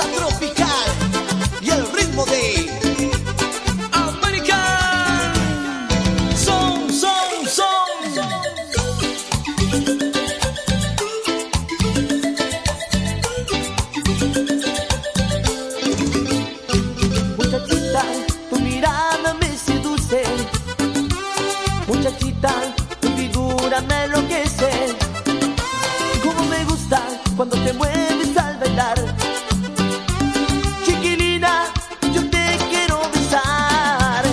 tropical y el ritmo de American Son. Muchachita, tu mirada me seduce. Muchachita, tu figura me enloquece. Como me gusta cuando te mueves al bailar. Chiquilina, yo te quiero besar.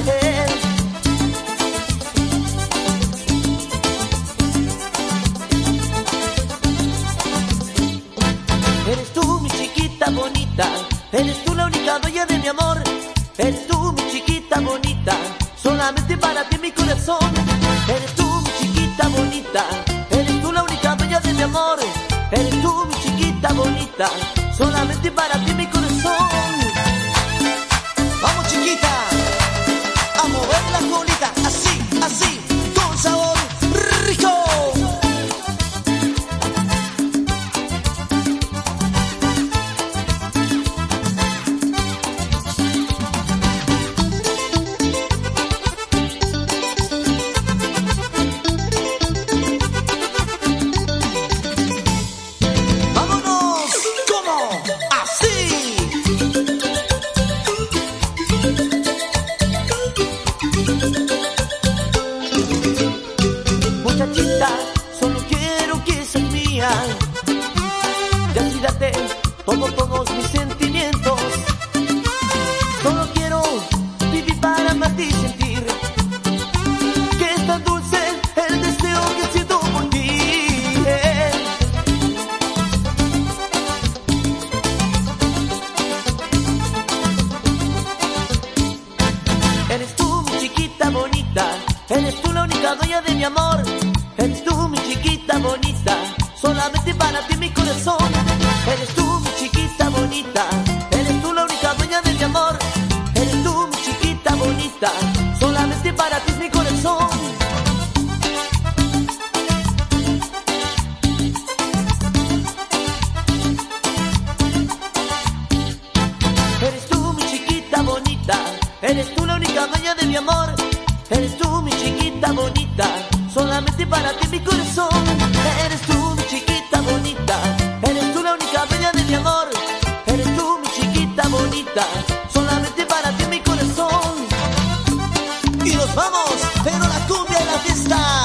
Eres tú mi chiquita bonita, eres tú la única dueña de mi amor. Eres tú mi chiquita bonita, solamente para ti mi corazón. Eres tú mi chiquita bonita, eres tú la única dueña de mi amor. Eres tú mi chiquita bonita, solamente para ti mi corazón. Vamos chiquita, a mover la colita, así, con sabor rico. Muchachita, solo quiero que seas mía. Y así date todos mis sentimientos. Solo quiero vivir para amarte y sentir que es tan dulce el deseo que siento por ti. Eres tú mi chiquita bonita, eres tú la única dueña de mi amor. Eres tú mi chiquita bonita, solamente para ti mi corazón. Eres tú mi chiquita bonita, eres tú la única dueña de mi amor. Eres tú mi chiquita bonita, solamente para ti mi corazón. Eres tú mi chiquita bonita, eres tú la única dueña de mi amor. Eres tú mi chiquita bonita, solamente para ti mi corazón. Eres tú mi chiquita bonita, eres tú la única dueña de mi amor. Eres tú mi chiquita bonita, solamente para ti mi corazón. Y nos vamos, pero la cumbia y la fiesta